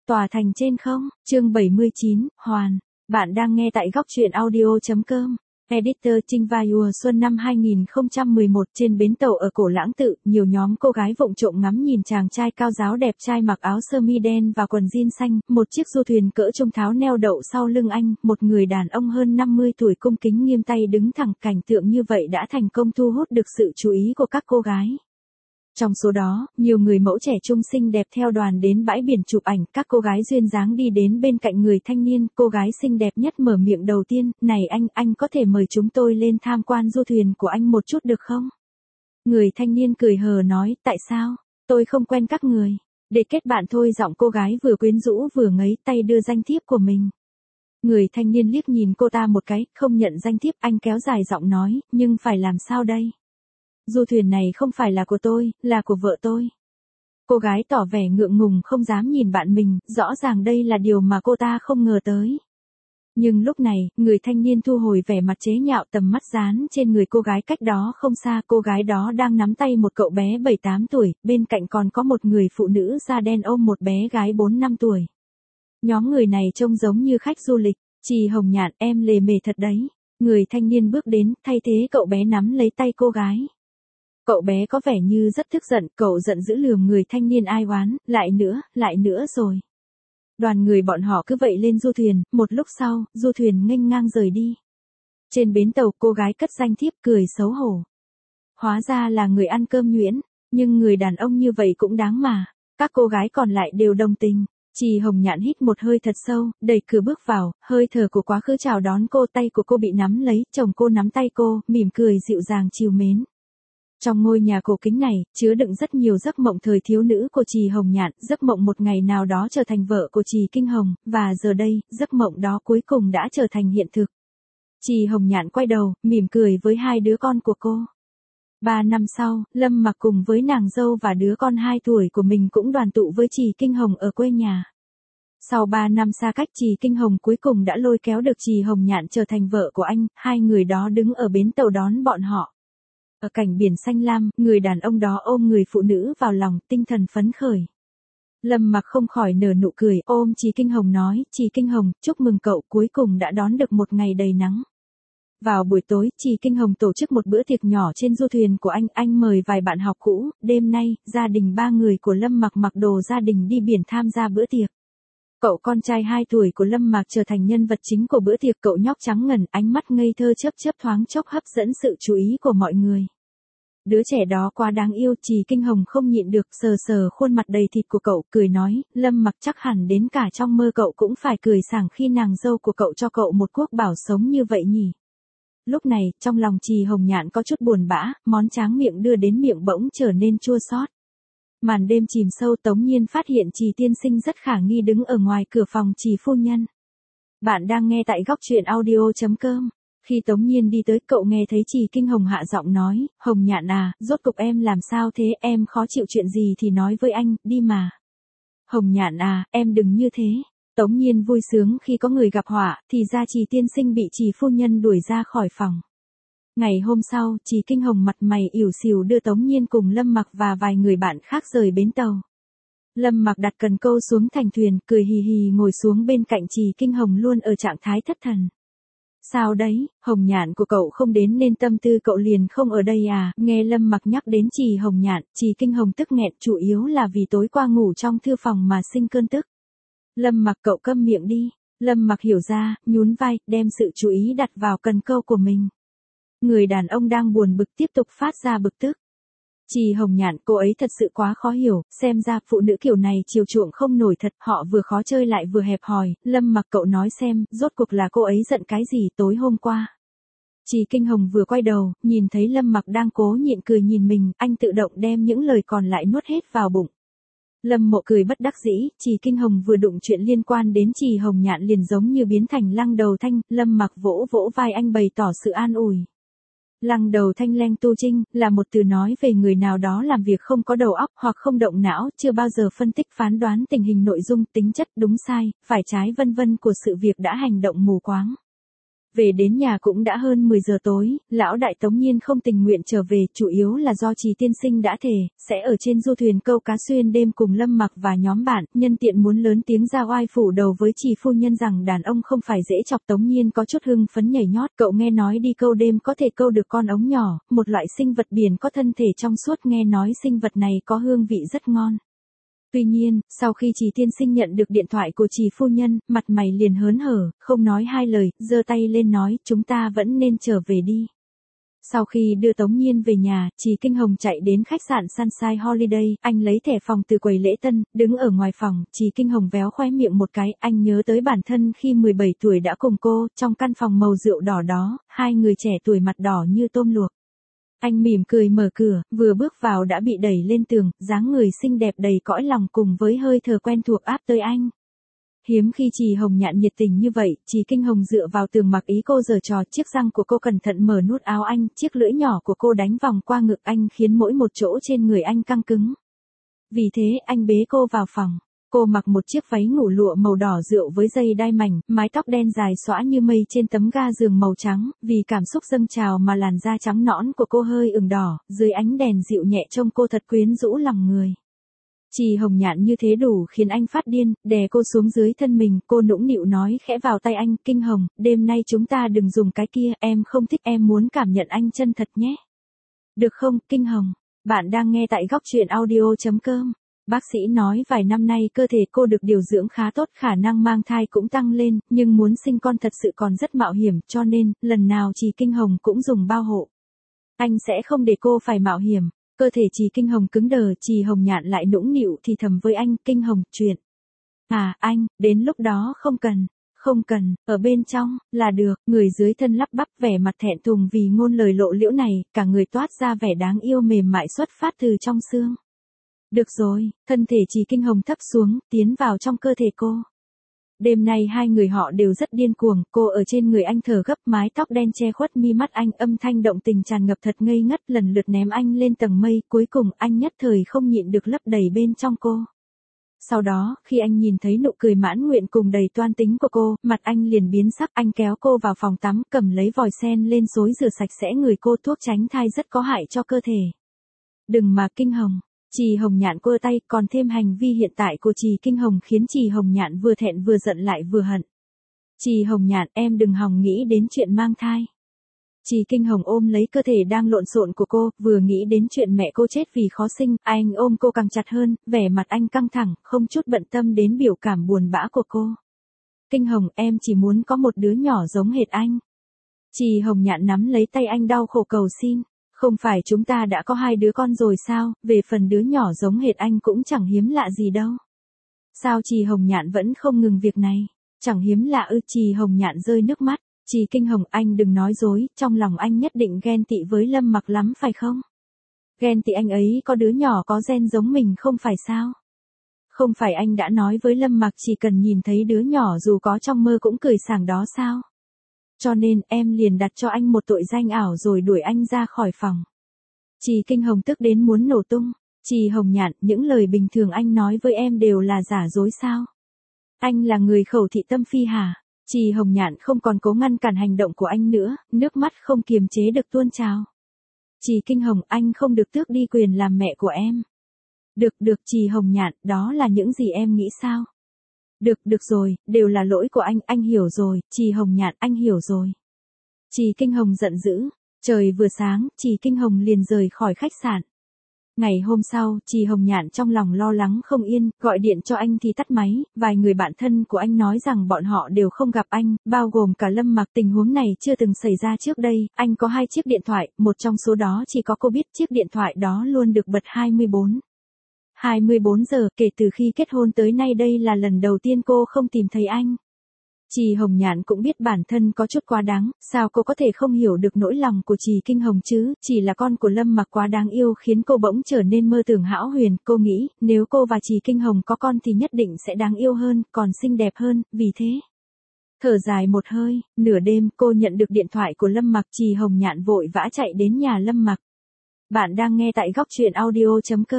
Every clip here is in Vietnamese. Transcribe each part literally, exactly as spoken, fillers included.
tòa thành trên không? Chương bảy mươi chín, Hoàn. Bạn đang nghe tại góc truyện audio.com. Editor Trinh và mùa xuân năm hai nghìn không trăm mười một trên bến tàu ở Cổ Lãng Tự, nhiều nhóm cô gái vụng trộm ngắm nhìn chàng trai cao ráo đẹp trai mặc áo sơ mi đen và quần jean xanh, một chiếc du thuyền cỡ trung tháo neo đậu sau lưng anh, một người đàn ông hơn năm mươi tuổi cung kính nghiêm tay đứng thẳng, cảnh tượng như vậy đã thành công thu hút được sự chú ý của các cô gái. Trong số đó, nhiều người mẫu trẻ trung xinh đẹp theo đoàn đến bãi biển chụp ảnh, các cô gái duyên dáng đi đến bên cạnh người thanh niên, cô gái xinh đẹp nhất mở miệng đầu tiên, "Này anh, anh có thể mời chúng tôi lên tham quan du thuyền của anh một chút được không?" Người thanh niên cười hờ nói, "Tại sao? Tôi không quen các người. Để kết bạn thôi." Giọng cô gái vừa quyến rũ vừa ngấy, tay đưa danh thiếp của mình. Người thanh niên liếc nhìn cô ta một cái, không nhận danh thiếp, anh kéo dài giọng nói, "Nhưng phải làm sao đây? Du thuyền này không phải là của tôi, là của vợ tôi." Cô gái tỏ vẻ ngượng ngùng không dám nhìn bạn mình, rõ ràng đây là điều mà cô ta không ngờ tới. Nhưng lúc này, người thanh niên thu hồi vẻ mặt chế nhạo, tầm mắt dán trên người cô gái cách đó không xa, cô gái đó đang nắm tay một cậu bé bảy tám tuổi, bên cạnh còn có một người phụ nữ da đen ôm một bé gái bốn năm tuổi. Nhóm người này trông giống như khách du lịch. "Chị Hồng Nhạn, em lề mề thật đấy." Người thanh niên bước đến, thay thế cậu bé nắm lấy tay cô gái. Cậu bé có vẻ như rất tức giận, cậu giận dữ lườm người thanh niên ai oán, "Lại nữa, lại nữa rồi." Đoàn người bọn họ cứ vậy lên du thuyền, một lúc sau, du thuyền nghênh ngang rời đi. Trên bến tàu, cô gái cất danh thiếp cười xấu hổ. Hóa ra là người ăn cơm nhuyễn, nhưng người đàn ông như vậy cũng đáng mà. Các cô gái còn lại đều đồng tình. Chị Hồng Nhạn hít một hơi thật sâu, đẩy cửa bước vào, hơi thở của quá khứ chào đón cô, tay của cô bị nắm lấy, chồng cô nắm tay cô, mỉm cười dịu dàng trìu mến. Trong ngôi nhà cổ kính này, chứa đựng rất nhiều giấc mộng thời thiếu nữ của Trì Hồng Nhạn, giấc mộng một ngày nào đó trở thành vợ của Trì Kinh Hồng, và giờ đây, giấc mộng đó cuối cùng đã trở thành hiện thực. Trì Hồng Nhạn quay đầu, mỉm cười với hai đứa con của cô. Ba năm sau, Lâm Mặc cùng với nàng dâu và đứa con hai tuổi của mình cũng đoàn tụ với Trì Kinh Hồng ở quê nhà. Sau ba năm xa cách, Trì Kinh Hồng cuối cùng đã lôi kéo được Trì Hồng Nhạn trở thành vợ của anh, hai người đó đứng ở bến tàu đón bọn họ. Ở cảnh biển xanh lam, người đàn ông đó ôm người phụ nữ vào lòng, tinh thần phấn khởi. Lâm Mặc không khỏi nở nụ cười, ôm Trì Kinh Hồng nói, "Trì Kinh Hồng, chúc mừng cậu cuối cùng đã đón được một ngày đầy nắng." Vào buổi tối, Trì Kinh Hồng tổ chức một bữa tiệc nhỏ trên du thuyền của anh, anh mời vài bạn học cũ, đêm nay, gia đình ba người của Lâm Mặc mặc đồ gia đình đi biển tham gia bữa tiệc. Cậu con trai hai tuổi của Lâm Mặc trở thành nhân vật chính của bữa tiệc, cậu nhóc trắng ngần, ánh mắt ngây thơ chớp chớp thoáng chốc hấp dẫn sự chú ý của mọi người. Đứa trẻ đó quá đáng yêu, Trì Kinh Hồng không nhịn được, sờ sờ khuôn mặt đầy thịt của cậu, cười nói, "Lâm Mặc, chắc hẳn đến cả trong mơ cậu cũng phải cười sảng khi nàng dâu của cậu cho cậu một quốc bảo sống như vậy nhỉ." Lúc này, trong lòng Trì Hồng Nhạn có chút buồn bã, món tráng miệng đưa đến miệng bỗng trở nên chua xót. Màn đêm chìm sâu, Tống Nhiên phát hiện Trì tiên sinh rất khả nghi đứng ở ngoài cửa phòng Trì phu nhân. Bạn đang nghe tại góc truyện audio.com. Khi Tống Nhiên đi tới, cậu nghe thấy Trì Kinh Hồng hạ giọng nói, "Hồng Nhạn à, rốt cục em làm sao thế, em khó chịu chuyện gì thì nói với anh, đi mà." "Hồng Nhạn à, em đừng như thế." Tống Nhiên vui sướng khi có người gặp họa, thì ra Trì tiên sinh bị Trì phu nhân đuổi ra khỏi phòng. Ngày hôm sau, Trì Kinh Hồng mặt mày ỉu xìu đưa Tống Nhiên cùng Lâm Mặc và vài người bạn khác rời bến tàu. Lâm Mặc đặt cần câu xuống thành thuyền, cười hì hì ngồi xuống bên cạnh Trì Kinh Hồng luôn ở trạng thái thất thần. "Sao đấy, Hồng Nhạn của cậu không đến nên tâm tư cậu liền không ở đây à?" Nghe Lâm Mặc nhắc đến Trì Hồng Nhạn, Trì Kinh Hồng tức nghẹn, chủ yếu là vì tối qua ngủ trong thư phòng mà sinh cơn tức. "Lâm Mặc, cậu câm miệng đi." Lâm Mặc hiểu ra, nhún vai, đem sự chú ý đặt vào cần câu của mình. Người đàn ông đang buồn bực tiếp tục phát ra bực tức. "Trì Hồng Nhạn, cô ấy thật sự quá khó hiểu, xem ra phụ nữ kiểu này chiều chuộng không nổi thật, họ vừa khó chơi lại vừa hẹp hòi." Lâm Mặc, cậu nói xem, rốt cuộc là cô ấy giận cái gì tối hôm qua? Trì Kinh Hồng vừa quay đầu, nhìn thấy Lâm Mặc đang cố nhịn cười nhìn mình, anh tự động đem những lời còn lại nuốt hết vào bụng. Lâm Mộ cười bất đắc dĩ, Trì Kinh Hồng vừa đụng chuyện liên quan đến Trì Hồng Nhạn liền giống như biến thành lăng đầu thanh, Lâm Mặc vỗ vỗ vai anh bày tỏ sự an ủi. Lăng đầu thanh Leng Tu Trinh, là một từ nói về người nào đó làm việc không có đầu óc hoặc không động não, chưa bao giờ phân tích phán đoán tình hình nội dung, tính chất, đúng sai, phải trái vân vân của sự việc đã hành động mù quáng. Về đến nhà cũng đã hơn mười giờ tối, lão đại Tống Nhiên không tình nguyện trở về, chủ yếu là do Trì tiên sinh đã thề, sẽ ở trên du thuyền câu cá xuyên đêm cùng Lâm Mặc và nhóm bạn, nhân tiện muốn lớn tiếng ra oai phủ đầu với Trì phu nhân rằng đàn ông không phải dễ chọc. Tống Nhiên có chút hưng phấn nhảy nhót, cậu nghe nói đi câu đêm có thể câu được con ống nhỏ, một loại sinh vật biển có thân thể trong suốt, nghe nói sinh vật này có hương vị rất ngon. Tuy nhiên, sau khi Trì tiên sinh nhận được điện thoại của Trì phu nhân, mặt mày liền hớn hở, không nói hai lời, giơ tay lên nói, chúng ta vẫn nên trở về đi. Sau khi đưa Tống Nhiên về nhà, Trì Kinh Hồng chạy đến khách sạn Sunshine Holiday, anh lấy thẻ phòng từ quầy lễ tân, đứng ở ngoài phòng, Trì Kinh Hồng véo khóe miệng một cái, anh nhớ tới bản thân khi mười bảy tuổi đã cùng cô, trong căn phòng màu rượu đỏ đó, hai người trẻ tuổi mặt đỏ như tôm luộc. Anh mỉm cười mở cửa, vừa bước vào đã bị đẩy lên tường, dáng người xinh đẹp đầy cõi lòng cùng với hơi thở quen thuộc áp tới anh. Hiếm khi Trì Hồng Nhạn nhiệt tình như vậy, Trì Kinh Hồng dựa vào tường mặc ý cô giở trò, chiếc răng của cô cẩn thận mở nút áo anh, chiếc lưỡi nhỏ của cô đánh vòng qua ngực anh khiến mỗi một chỗ trên người anh căng cứng. Vì thế, anh bế cô vào phòng. Cô mặc một chiếc váy ngủ lụa màu đỏ rượu với dây đai mảnh, mái tóc đen dài xõa như mây trên tấm ga giường màu trắng, vì cảm xúc dâng trào mà làn da trắng nõn của cô hơi ửng đỏ, dưới ánh đèn dịu nhẹ trông cô thật quyến rũ lòng người. Trì Hồng Nhạn như thế đủ khiến anh phát điên, đè cô xuống dưới thân mình, cô nũng nịu nói khẽ vào tay anh, Kinh Hồng, đêm nay chúng ta đừng dùng cái kia, em không thích, em muốn cảm nhận anh chân thật nhé. Được không, Kinh Hồng? Bạn đang nghe tại góc truyện audio chấm com. Bác sĩ nói vài năm nay cơ thể cô được điều dưỡng khá tốt, khả năng mang thai cũng tăng lên, nhưng muốn sinh con thật sự còn rất mạo hiểm, cho nên, lần nào Trì Kinh Hồng cũng dùng bao hộ. Anh sẽ không để cô phải mạo hiểm. Cơ thể Trì Kinh Hồng cứng đờ, Trì Hồng Nhạn lại nũng nịu thì thầm với anh, Kinh Hồng, chuyện. À, anh, đến lúc đó không cần, không cần, ở bên trong, là được, người dưới thân lắp bắp vẻ mặt thẹn thùng vì ngôn lời lộ liễu này, cả người toát ra vẻ đáng yêu mềm mại xuất phát từ trong xương. Được rồi, thân thể Trì Kinh Hồng thấp xuống, tiến vào trong cơ thể cô. Đêm nay hai người họ đều rất điên cuồng, cô ở trên người anh thở gấp, mái tóc đen che khuất mi mắt anh, âm thanh động tình tràn ngập thật ngây ngất, lần lượt ném anh lên tầng mây, cuối cùng anh nhất thời không nhịn được lấp đầy bên trong cô. Sau đó, khi anh nhìn thấy nụ cười mãn nguyện cùng đầy toan tính của cô, mặt anh liền biến sắc, anh kéo cô vào phòng tắm, cầm lấy vòi sen lên xối rửa sạch sẽ người cô, thuốc tránh thai rất có hại cho cơ thể. Đừng mà, Kinh Hồng. Trì Hồng Nhạn quơ tay, còn thêm hành vi hiện tại của Trì Kinh Hồng khiến Trì Hồng Nhạn vừa thẹn vừa giận lại vừa hận. Trì Hồng Nhạn, em đừng hòng nghĩ đến chuyện mang thai. Trì Kinh Hồng ôm lấy cơ thể đang lộn xộn của cô, vừa nghĩ đến chuyện mẹ cô chết vì khó sinh, anh ôm cô càng chặt hơn, vẻ mặt anh căng thẳng, không chút bận tâm đến biểu cảm buồn bã của cô. Kinh Hồng, em chỉ muốn có một đứa nhỏ giống hệt anh. Trì Hồng Nhạn nắm lấy tay anh đau khổ cầu xin. Không phải chúng ta đã có hai đứa con rồi sao, về phần đứa nhỏ giống hệt anh cũng chẳng hiếm lạ gì đâu. Sao Trì Hồng Nhạn vẫn không ngừng việc này? Chẳng hiếm lạ ư? Trì Hồng Nhạn rơi nước mắt. Trì Kinh Hồng, anh đừng nói dối, trong lòng anh nhất định ghen tị với Lâm Mặc lắm phải không? Ghen tị anh ấy có đứa nhỏ có gen giống mình không phải sao? Không phải anh đã nói với Lâm Mặc chỉ cần nhìn thấy đứa nhỏ dù có trong mơ cũng cười sảng đó sao? Cho nên em liền đặt cho anh một tội danh ảo rồi đuổi anh ra khỏi phòng. Trì Kinh Hồng tức đến muốn nổ tung. Trì Hồng Nhạn, những lời bình thường anh nói với em đều là giả dối sao? Anh là người khẩu thị tâm phi hả? Trì Hồng Nhạn không còn cố ngăn cản hành động của anh nữa, nước mắt không kiềm chế được tuôn trào. Trì Kinh Hồng, anh không được tước đi quyền làm mẹ của em. Được, được Trì Hồng Nhạn, đó là những gì em nghĩ sao? Được, được rồi, đều là lỗi của anh, anh hiểu rồi, Trì Hồng Nhạn, anh hiểu rồi. Trì Kinh Hồng giận dữ, trời vừa sáng, Trì Kinh Hồng liền rời khỏi khách sạn. Ngày hôm sau, Trì Hồng Nhạn trong lòng lo lắng không yên, gọi điện cho anh thì tắt máy, vài người bạn thân của anh nói rằng bọn họ đều không gặp anh, bao gồm cả Lâm Mặc. Tình huống này chưa từng xảy ra trước đây, anh có hai chiếc điện thoại, một trong số đó chỉ có cô biết, chiếc điện thoại đó luôn được bật hai mươi bốn. hai mươi bốn giờ, kể từ khi kết hôn tới nay đây là lần đầu tiên cô không tìm thấy anh. Trì Hồng Nhạn cũng biết bản thân có chút quá đáng, sao cô có thể không hiểu được nỗi lòng của Trì Kinh Hồng chứ, chỉ là con của Lâm Mặc quá đáng yêu khiến cô bỗng trở nên mơ tưởng hão huyền, cô nghĩ, nếu cô và Trì Kinh Hồng có con thì nhất định sẽ đáng yêu hơn, còn xinh đẹp hơn, vì thế. Thở dài một hơi, nửa đêm cô nhận được điện thoại của Lâm Mặc, Trì Hồng Nhạn vội vã chạy đến nhà Lâm Mặc. Bạn đang nghe tại góc truyện audio chấm com.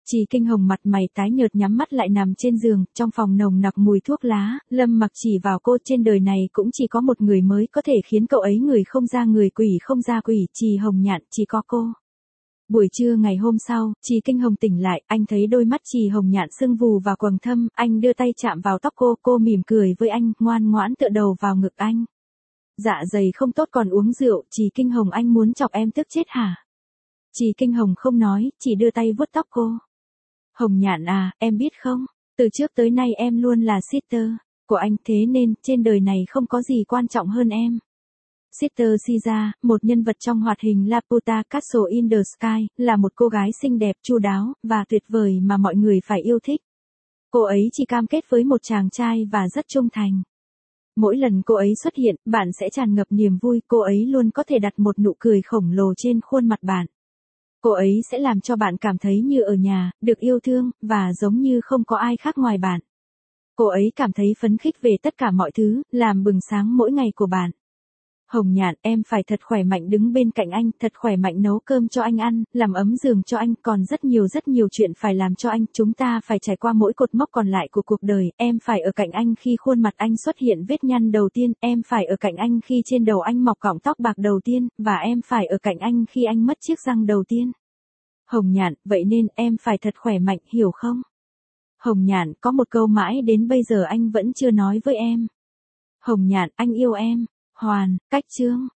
Trì Kinh Hồng mặt mày tái nhợt nhắm mắt lại nằm trên giường, trong phòng nồng nặc mùi thuốc lá, Lâm Mặc chỉ vào cô, trên đời này cũng chỉ có một người mới có thể khiến cậu ấy người không ra người quỷ không ra quỷ, Trì Hồng Nhạn, chỉ có cô. Buổi trưa ngày hôm sau, Trì Kinh Hồng tỉnh lại, anh thấy đôi mắt Trì Hồng Nhạn sưng vù và quầng thâm, anh đưa tay chạm vào tóc cô, cô mỉm cười với anh, ngoan ngoãn tựa đầu vào ngực anh. Dạ dày không tốt còn uống rượu, Trì Kinh Hồng anh muốn chọc em tức chết hả? Trì Kinh Hồng không nói, chỉ đưa tay vuốt tóc cô. Hồng Nhạn à, em biết không, từ trước tới nay em luôn là sister của anh, thế nên, trên đời này không có gì quan trọng hơn em. Sister Shiza, một nhân vật trong hoạt hình Laputa Castle in the Sky, là một cô gái xinh đẹp, chu đáo, và tuyệt vời mà mọi người phải yêu thích. Cô ấy chỉ cam kết với một chàng trai và rất trung thành. Mỗi lần cô ấy xuất hiện, bạn sẽ tràn ngập niềm vui, cô ấy luôn có thể đặt một nụ cười khổng lồ trên khuôn mặt bạn. Cô ấy sẽ làm cho bạn cảm thấy như ở nhà, được yêu thương, và giống như không có ai khác ngoài bạn. Cô ấy cảm thấy phấn khích về tất cả mọi thứ, làm bừng sáng mỗi ngày của bạn. Hồng Nhạn, em phải thật khỏe mạnh đứng bên cạnh anh, thật khỏe mạnh nấu cơm cho anh ăn, làm ấm giường cho anh, còn rất nhiều rất nhiều chuyện phải làm cho anh, chúng ta phải trải qua mỗi cột mốc còn lại của cuộc đời, em phải ở cạnh anh khi khuôn mặt anh xuất hiện vết nhăn đầu tiên, em phải ở cạnh anh khi trên đầu anh mọc cọng tóc bạc đầu tiên, và em phải ở cạnh anh khi anh mất chiếc răng đầu tiên. Hồng Nhạn, vậy nên em phải thật khỏe mạnh, hiểu không? Hồng Nhạn, có một câu mãi đến bây giờ anh vẫn chưa nói với em. Hồng Nhạn, anh yêu em. Hoàn, cách chương.